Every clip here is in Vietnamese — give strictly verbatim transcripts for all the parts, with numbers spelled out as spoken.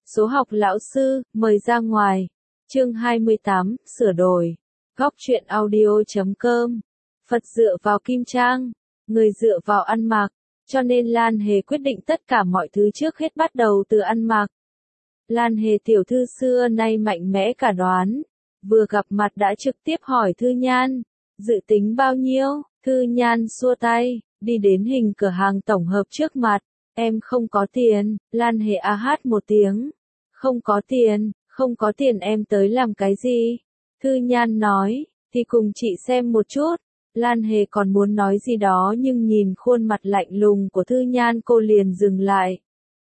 Số học lão sư, mời ra ngoài. Chương hai mươi tám, sửa đổi. Góc truyện audio chấm com. Phật dựa vào kim trang, người dựa vào ăn mặc, cho nên Lan Hề quyết định tất cả mọi thứ trước hết bắt đầu từ ăn mặc. Lan Hề tiểu thư xưa nay mạnh mẽ cả đoán, vừa gặp mặt đã trực tiếp hỏi Thư Nhan, dự tính bao nhiêu? Thư Nhan xua tay, đi đến hình cửa hàng tổng hợp trước mặt, em không có tiền. Lan Hề a hát một tiếng, không có tiền, không có tiền em tới làm cái gì? Thư Nhan nói, thì cùng chị xem một chút. Lan Hề còn muốn nói gì đó nhưng nhìn khuôn mặt lạnh lùng của Thư Nhan cô liền dừng lại.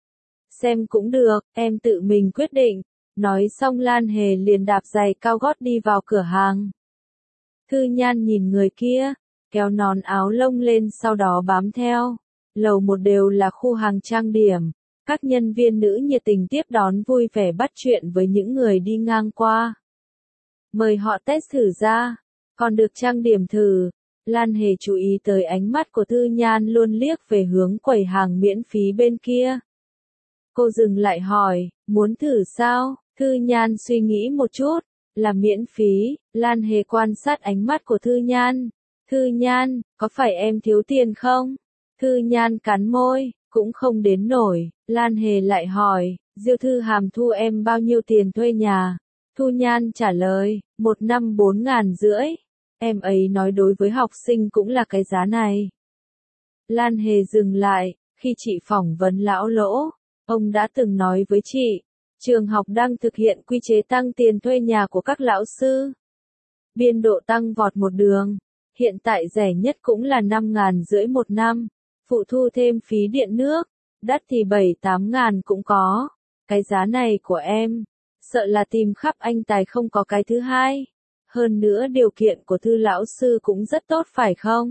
Xem cũng được, em tự mình quyết định. Nói xong Lan Hề liền đạp giày cao gót đi vào cửa hàng. Thư Nhan nhìn người kia, kéo nón áo lông lên sau đó bám theo. Lầu một đều là khu hàng trang điểm. Các nhân viên nữ nhiệt tình tiếp đón vui vẻ bắt chuyện với những người đi ngang qua. Mời họ test thử ra, còn được trang điểm thử. Lan Hề chú ý tới ánh mắt của Thư Nhan luôn liếc về hướng quầy hàng miễn phí bên kia. Cô dừng lại hỏi, muốn thử sao? Thư Nhan suy nghĩ một chút, là miễn phí. Lan Hề quan sát ánh mắt của Thư Nhan. Thư Nhan, có phải em thiếu tiền không? Thư Nhan cắn môi, cũng không đến nổi. Lan Hề lại hỏi, Diêu Thư Hàm thu em bao nhiêu tiền thuê nhà? Thư Nhan trả lời, một năm bốn ngàn rưỡi. Em ấy nói đối với học sinh cũng là cái giá này. Lan Hề dừng lại, khi chị phỏng vấn lão Lỗ, ông đã từng nói với chị, trường học đang thực hiện quy chế tăng tiền thuê nhà của các lão sư. Biên độ tăng vọt một đường, hiện tại rẻ nhất cũng là năm ngàn rưỡi một năm, phụ thu thêm phí điện nước, đắt thì bảy tám ngàn cũng có. Cái giá này của em, sợ là tìm khắp anh tài không có cái thứ hai. Hơn nữa điều kiện của Thư lão sư cũng rất tốt phải không?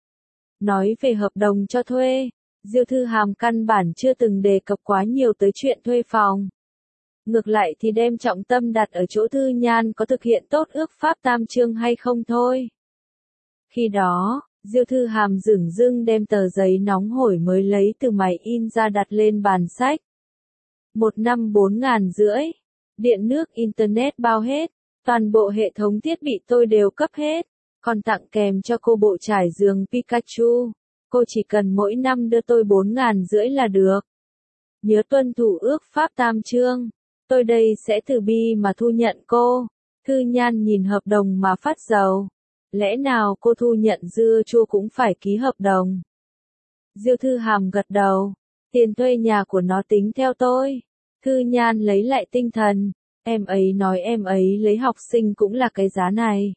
Nói về hợp đồng cho thuê, Diêu Thư Hàm căn bản chưa từng đề cập quá nhiều tới chuyện thuê phòng. Ngược lại thì đem trọng tâm đặt ở chỗ Thư Nhan có thực hiện tốt ước pháp tam chương hay không thôi. Khi đó, Diêu Thư Hàm dửng dưng đem tờ giấy nóng hổi mới lấy từ máy in ra đặt lên bàn sách. Một năm bốn ngàn rưỡi, điện nước internet bao hết, toàn bộ hệ thống thiết bị tôi đều cấp hết, còn tặng kèm cho cô bộ trải giường Pikachu. Cô chỉ cần mỗi năm đưa tôi bốn ngàn rưỡi là được. Nhớ tuân thủ ước pháp tam chương, tôi đây sẽ từ bi mà thu nhận cô. Thư Nhan nhìn hợp đồng mà phát rầu. Lẽ nào cô thu nhận dưa chua cũng phải ký hợp đồng? Diêu Thư Hàm gật đầu. Tiền thuê nhà của nó tính theo tôi. Thư Nhan lấy lại tinh thần. Em ấy nói em ấy lấy học sinh cũng là cái giá này.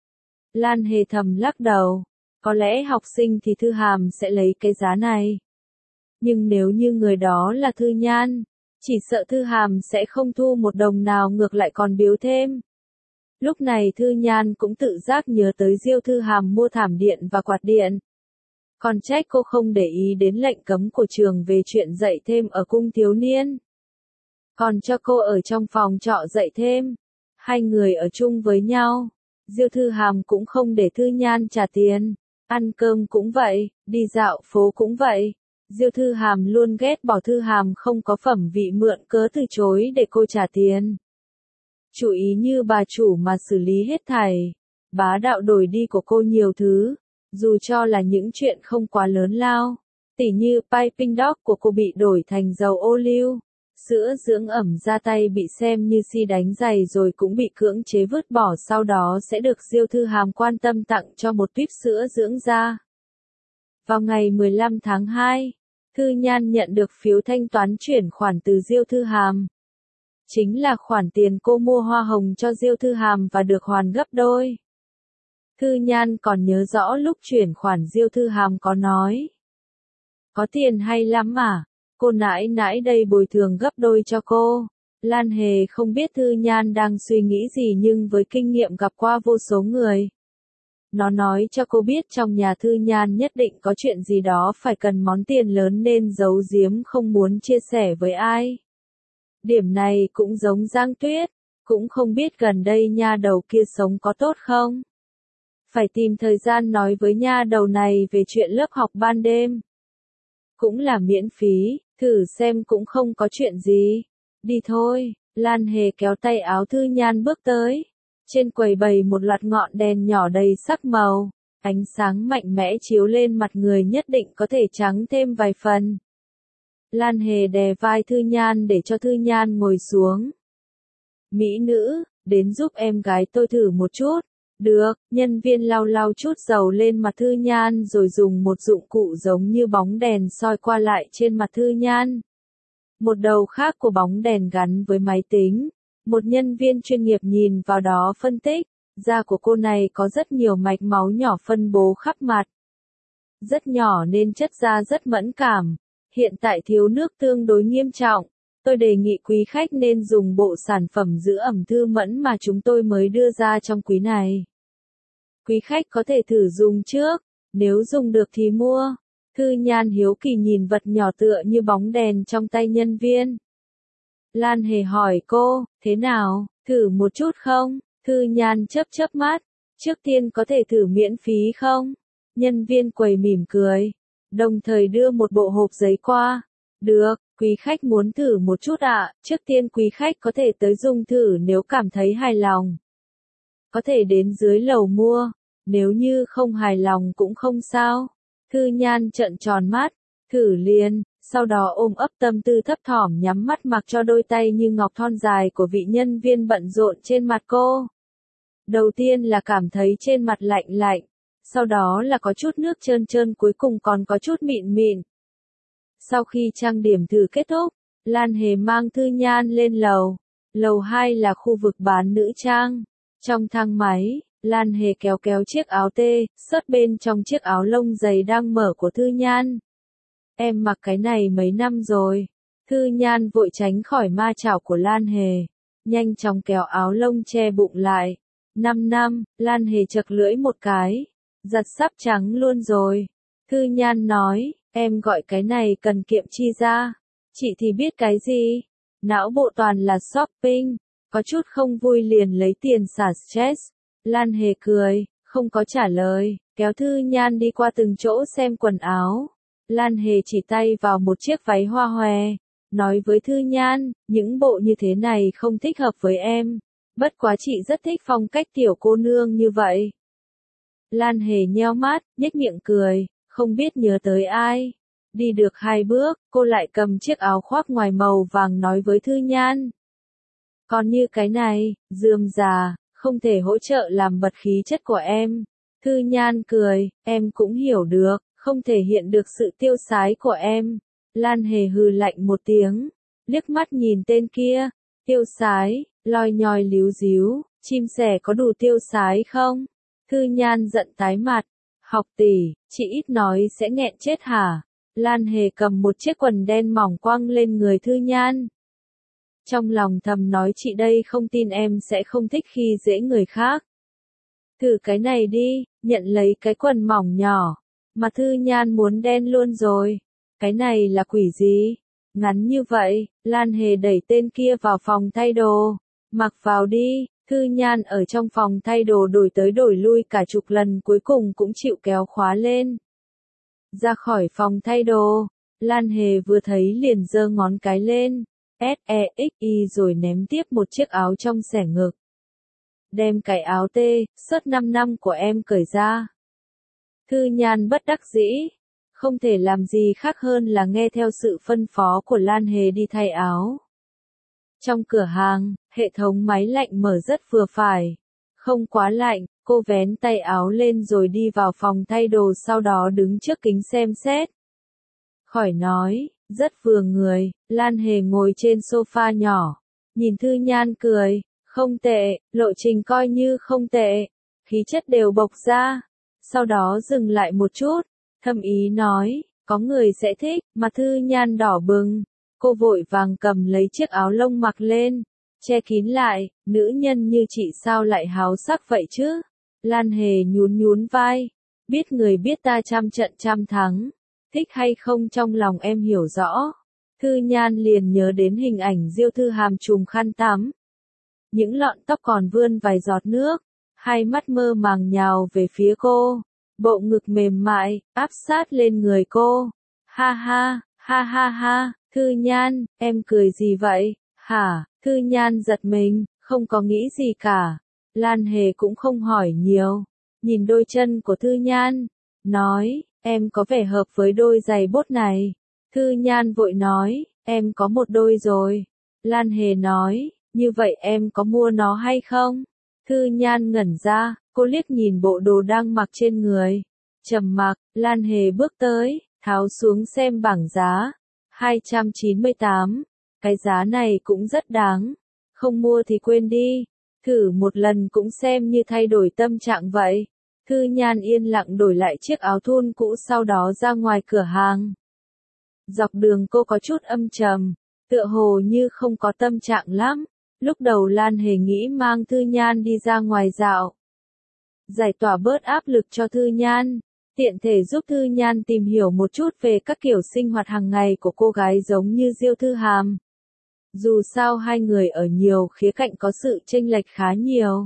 Lan Hề thầm lắc đầu. Có lẽ học sinh thì Thư Hàm sẽ lấy cái giá này. Nhưng nếu như người đó là Thư Nhan, chỉ sợ Thư Hàm sẽ không thu một đồng nào ngược lại còn biếu thêm. Lúc này Thư Nhan cũng tự giác nhớ tới Diêu Thư Hàm mua thảm điện và quạt điện. Còn trách cô không để ý đến lệnh cấm của trường về chuyện dạy thêm ở cung thiếu niên. Còn cho cô ở trong phòng trọ dạy thêm. Hai người ở chung với nhau. Diêu Thư Hàm cũng không để Thư Nhan trả tiền. Ăn cơm cũng vậy, đi dạo phố cũng vậy. Diêu Thư Hàm luôn ghét bỏ Thư Hàm không có phẩm vị mượn cớ từ chối để cô trả tiền. Chủ ý như bà chủ mà xử lý hết thảy. Bá đạo đổi đi của cô nhiều thứ, dù cho là những chuyện không quá lớn lao. Tỉ như piping dog của cô bị đổi thành dầu ô liu. Sữa dưỡng ẩm da tay bị xem như si đánh giày rồi cũng bị cưỡng chế vứt bỏ, sau đó sẽ được Diêu Thư Hàm quan tâm tặng cho một tuýp sữa dưỡng da. Vào ngày mười lăm tháng hai, Thư Nhan nhận được phiếu thanh toán chuyển khoản từ Diêu Thư Hàm. Chính là khoản tiền cô mua hoa hồng cho Diêu Thư Hàm và được hoàn gấp đôi. Thư Nhan còn nhớ rõ lúc chuyển khoản Diêu Thư Hàm có nói. Có tiền hay lắm à? Cô nãi nãi đây bồi thường gấp đôi cho cô. Lan Hề không biết Thư Nhan đang suy nghĩ gì nhưng với kinh nghiệm gặp qua vô số người. Nó nói cho cô biết trong nhà Thư Nhan nhất định có chuyện gì đó phải cần món tiền lớn nên giấu giếm không muốn chia sẻ với ai. Điểm này cũng giống Giang Tuyết, cũng không biết gần đây nha đầu kia sống có tốt không. Phải tìm thời gian nói với nha đầu này về chuyện lớp học ban đêm. Cũng là miễn phí, thử xem cũng không có chuyện gì. Đi thôi, Lan Hề kéo tay áo Thư Nhan bước tới. Trên quầy bày một loạt ngọn đèn nhỏ đầy sắc màu, ánh sáng mạnh mẽ chiếu lên mặt người nhất định có thể trắng thêm vài phần. Lan Hề đè vai Thư Nhan để cho Thư Nhan ngồi xuống. Mỹ nữ, đến giúp em gái tôi thử một chút. Được, nhân viên lau lau chút dầu lên mặt Thư Nhan rồi dùng một dụng cụ giống như bóng đèn soi qua lại trên mặt Thư Nhan. Một đầu khác của bóng đèn gắn với máy tính. Một nhân viên chuyên nghiệp nhìn vào đó phân tích, da của cô này có rất nhiều mạch máu nhỏ phân bố khắp mặt. Rất nhỏ nên chất da rất mẫn cảm. Hiện tại thiếu nước tương đối nghiêm trọng. Tôi đề nghị quý khách nên dùng bộ sản phẩm giữ ẩm thư mẫn mà chúng tôi mới đưa ra trong quý này. Quý khách có thể thử dùng trước, nếu dùng được thì mua. Thư Nhan hiếu kỳ nhìn vật nhỏ tựa như bóng đèn trong tay nhân viên. Lan Hề hỏi cô, thế nào, thử một chút không? Thư Nhan chớp chớp mắt, trước tiên có thể thử miễn phí không? Nhân viên quầy mỉm cười, đồng thời đưa một bộ hộp giấy qua. Được, quý khách muốn thử một chút ạ, trước tiên quý khách có thể tới dùng thử nếu cảm thấy hài lòng. Có thể đến dưới lầu mua, nếu như không hài lòng cũng không sao. Thư Nhan trợn tròn mắt, thử liền, sau đó ôm ấp tâm tư thấp thỏm nhắm mắt mặc cho đôi tay như ngọc thon dài của vị nhân viên bận rộn trên mặt cô. Đầu tiên là cảm thấy trên mặt lạnh lạnh, sau đó là có chút nước trơn trơn, cuối cùng còn có chút mịn mịn. Sau khi trang điểm thử kết thúc, Lan Hề mang Thư Nhan lên lầu. Lầu hai là khu vực bán nữ trang. Trong thang máy, Lan Hề kéo kéo chiếc áo tê, sớt bên trong chiếc áo lông dày đang mở của Thư Nhan. Em mặc cái này mấy năm rồi. Thư Nhan vội tránh khỏi ma chảo của Lan Hề. Nhanh chóng kéo áo lông che bụng lại. Năm năm, Lan Hề chật lưỡi một cái. Giặt sắp trắng luôn rồi. Thư Nhan nói, em gọi cái này cần kiệm chi ra. Chị thì biết cái gì. Não bộ toàn là shopping. Có chút không vui liền lấy tiền xả stress. Lan Hề cười, không có trả lời, kéo Thư Nhan đi qua từng chỗ xem quần áo. Lan Hề chỉ tay vào một chiếc váy hoa hòe, nói với Thư Nhan, những bộ như thế này không thích hợp với em. Bất quá chị rất thích phong cách tiểu cô nương như vậy. Lan Hề nheo mắt, nhếch miệng cười, không biết nhớ tới ai. Đi được hai bước, cô lại cầm chiếc áo khoác ngoài màu vàng nói với Thư Nhan. Còn như cái này, rườm rà, không thể hỗ trợ làm bật khí chất của em. Thư Nhan cười, em cũng hiểu được, không thể hiện được sự tiêu sái của em. Lan Hề hừ lạnh một tiếng, liếc mắt nhìn tên kia, tiêu sái, loi nhoi líu díu, chim sẻ có đủ tiêu sái không? Thư Nhan giận tái mặt, học tỷ, chị ít nói sẽ nghẹn chết hả? Lan Hề cầm một chiếc quần đen mỏng quăng lên người Thư Nhan. Trong lòng thầm nói chị đây không tin em sẽ không thích khi dễ người khác. Thử cái này đi, nhận lấy cái quần mỏng nhỏ. Mà Thư Nhan muốn đen luôn rồi. Cái này là quỷ gì? Ngắn như vậy, Lan Hề đẩy tên kia vào phòng thay đồ. Mặc vào đi, Thư Nhan ở trong phòng thay đồ đổi tới đổi lui cả chục lần cuối cùng cũng chịu kéo khóa lên. Ra khỏi phòng thay đồ, Lan Hề vừa thấy liền giơ ngón cái lên. S E X Y rồi ném tiếp một chiếc áo trong xẻ ngực. Đem cái áo tê, suốt năm năm của em cởi ra. Thư Nhan bất đắc dĩ, không thể làm gì khác hơn là nghe theo sự phân phó của Lan Hề đi thay áo. Trong cửa hàng, hệ thống máy lạnh mở rất vừa phải. Không quá lạnh, cô vén tay áo lên rồi đi vào phòng thay đồ sau đó đứng trước kính xem xét. Khỏi nói. Rất vừa người, Lan Hề ngồi trên sofa nhỏ, nhìn Thư Nhan cười, không tệ, lộ trình coi như không tệ, khí chất đều bộc ra, sau đó dừng lại một chút, thâm ý nói, có người sẽ thích, mà Thư Nhan đỏ bừng, cô vội vàng cầm lấy chiếc áo lông mặc lên, che kín lại, nữ nhân như chị sao lại háo sắc vậy chứ, Lan Hề nhún nhún vai, biết người biết ta trăm trận trăm thắng. Thích hay không trong lòng em hiểu rõ. Thư Nhan liền nhớ đến hình ảnh Diêu Thư Hàm trùm khăn tắm. Những lọn tóc còn vươn vài giọt nước. Hai mắt mơ màng nhào về phía cô. Bộ ngực mềm mại, áp sát lên người cô. Ha ha, ha ha ha, Thư Nhan, em cười gì vậy? Hả, Thư Nhan giật mình, không có nghĩ gì cả. Lan Hề cũng không hỏi nhiều. Nhìn đôi chân của Thư Nhan. Nói, em có vẻ hợp với đôi giày bốt này. Thư Nhan vội nói, em có một đôi rồi. Lan Hề nói, như vậy em có mua nó hay không? Thư Nhan ngẩn ra, cô liếc nhìn bộ đồ đang mặc trên người. Trầm mặc, Lan Hề bước tới, tháo xuống xem bảng giá. hai trăm chín mươi tám. Cái giá này cũng rất đáng. Không mua thì quên đi. Thử một lần cũng xem như thay đổi tâm trạng vậy. Thư Nhan yên lặng đổi lại chiếc áo thun cũ sau đó ra ngoài cửa hàng. Dọc đường cô có chút âm trầm, tựa hồ như không có tâm trạng lắm. Lúc đầu Lan Hề nghĩ mang Thư Nhan đi ra ngoài dạo. Giải tỏa bớt áp lực cho Thư Nhan, tiện thể giúp Thư Nhan tìm hiểu một chút về các kiểu sinh hoạt hàng ngày của cô gái giống như Diêu Thư Hàm. Dù sao hai người ở nhiều khía cạnh có sự chênh lệch khá nhiều.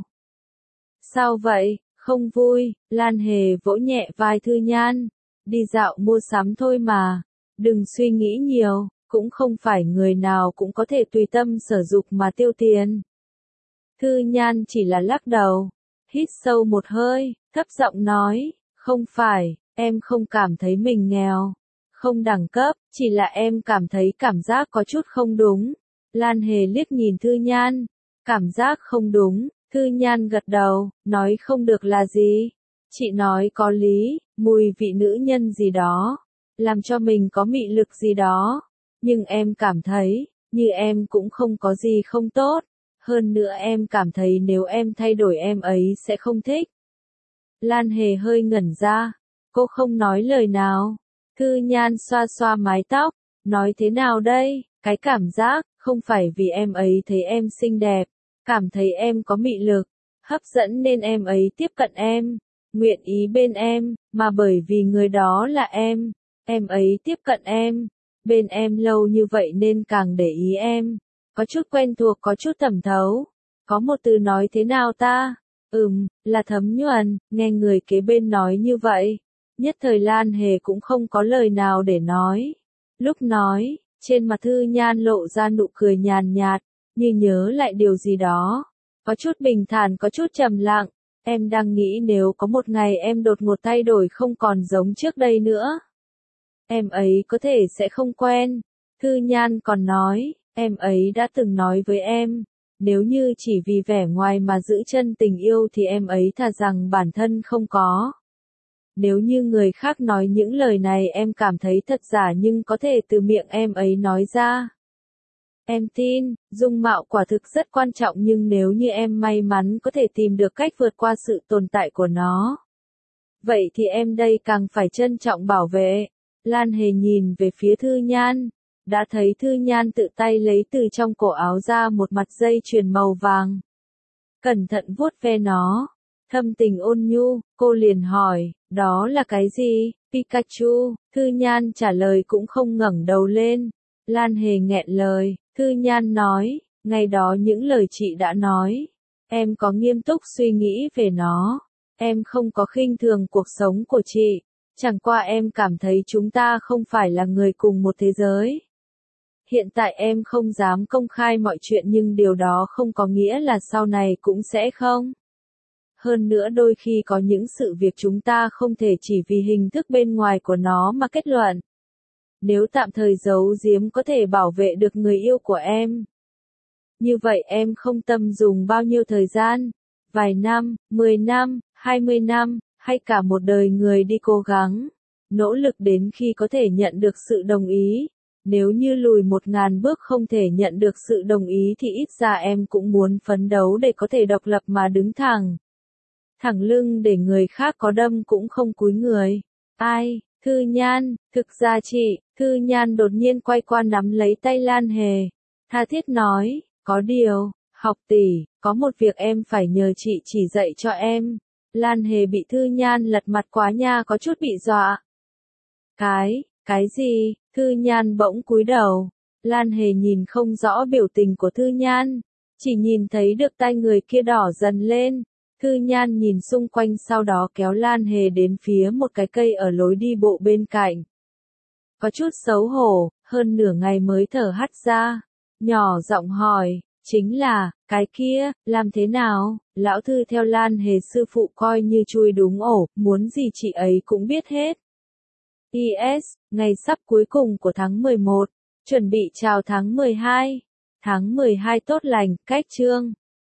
Sao vậy, không vui? Lan Hề vỗ nhẹ vai Thư Nhan. Đi dạo mua sắm thôi mà. Đừng suy nghĩ nhiều, cũng không phải người nào cũng có thể tùy tâm sở dục mà tiêu tiền. Thư Nhan chỉ là lắc đầu. Hít sâu một hơi, thấp giọng nói, không phải, em không cảm thấy mình nghèo. Không đẳng cấp, chỉ là em cảm thấy cảm giác có chút không đúng. Lan Hề liếc nhìn Thư Nhan. Cảm giác không đúng, Thư Nhan gật đầu, nói không được là gì. Chị nói có lý, mùi vị nữ nhân gì đó. Làm cho mình có mị lực gì đó. Nhưng em cảm thấy, như em cũng không có gì không tốt. Hơn nữa em cảm thấy nếu em thay đổi em ấy sẽ không thích. Lan Hề hơi ngẩn ra. Cô không nói lời nào. Thư Nhan xoa xoa mái tóc. Nói thế nào đây? Cái cảm giác, không phải vì em ấy thấy em xinh đẹp. Cảm thấy em có mị lực. Hấp dẫn nên em ấy tiếp cận em. Nguyện ý bên em, mà bởi vì người đó là em. Em ấy tiếp cận em. Bên em lâu như vậy nên càng để ý em. Có chút quen thuộc, có chút thẩm thấu. Có một từ nói thế nào ta? Ừm, là thấm nhuần, nghe người kế bên nói như vậy. Nhất thời Lan Hề cũng không có lời nào để nói. Lúc nói, trên mặt Thư Nhan lộ ra nụ cười nhàn nhạt, như nhớ lại điều gì đó. Có chút bình thản, có chút trầm lặng. Em đang nghĩ nếu có một ngày em đột ngột thay đổi không còn giống trước đây nữa. Em ấy có thể sẽ không quen. Thư Nhan còn nói, em ấy đã từng nói với em, nếu như chỉ vì vẻ ngoài mà giữ chân tình yêu thì em ấy thà rằng bản thân không có. Nếu như người khác nói những lời này em cảm thấy thật giả nhưng có thể từ miệng em ấy nói ra. Em tin, dung mạo quả thực rất quan trọng nhưng nếu như em may mắn có thể tìm được cách vượt qua sự tồn tại của nó. Vậy thì em đây càng phải trân trọng bảo vệ. Lan Hề nhìn về phía Thư Nhan. Đã thấy Thư Nhan tự tay lấy từ trong cổ áo ra một mặt dây chuyền màu vàng. Cẩn thận vuốt ve nó. Thâm tình ôn nhu, cô liền hỏi, đó là cái gì? Pikachu. Thư Nhan trả lời cũng không ngẩng đầu lên. Lan Hề nghẹn lời. Thư Nhan nói, ngày đó những lời chị đã nói. Em có nghiêm túc suy nghĩ về nó. Em không có khinh thường cuộc sống của chị. Chẳng qua em cảm thấy chúng ta không phải là người cùng một thế giới. Hiện tại em không dám công khai mọi chuyện nhưng điều đó không có nghĩa là sau này cũng sẽ không. Hơn nữa đôi khi có những sự việc chúng ta không thể chỉ vì hình thức bên ngoài của nó mà kết luận. Nếu tạm thời giấu giếm có thể bảo vệ được người yêu của em. Như vậy em không tâm dùng bao nhiêu thời gian, vài năm, mười năm, hai mươi năm, hay cả một đời người đi cố gắng, nỗ lực đến khi có thể nhận được sự đồng ý. Nếu như lùi một ngàn bước không thể nhận được sự đồng ý thì ít ra em cũng muốn phấn đấu để có thể độc lập mà đứng thẳng. Thẳng lưng để người khác có đâm cũng không cúi người. Ai, Thư Nhan, thực ra chị, Thư Nhan đột nhiên quay qua nắm lấy tay Lan Hề. Tha thiết nói, có điều, học tỷ, có một việc em phải nhờ chị chỉ dạy cho em. Lan Hề bị Thư Nhan lật mặt quá nha có chút bị dọa. Cái, cái gì? Thư Nhan bỗng cúi đầu. Lan Hề nhìn không rõ biểu tình của Thư Nhan. Chỉ nhìn thấy được tay người kia đỏ dần lên. Thư Nhan nhìn xung quanh sau đó kéo Lan Hề đến phía một cái cây ở lối đi bộ bên cạnh. Có chút xấu hổ, hơn nửa ngày mới thở hắt ra. nhỏ giọng hỏi, chính là, cái kia, làm thế nào? Lão thư theo Lan Hề sư phụ coi như chui đúng ổ, muốn gì chị ấy cũng biết hết. pê ét, ngày sắp cuối cùng của tháng mười một, chuẩn bị chào tháng mười hai. Tháng mười hai tốt lành, cách chương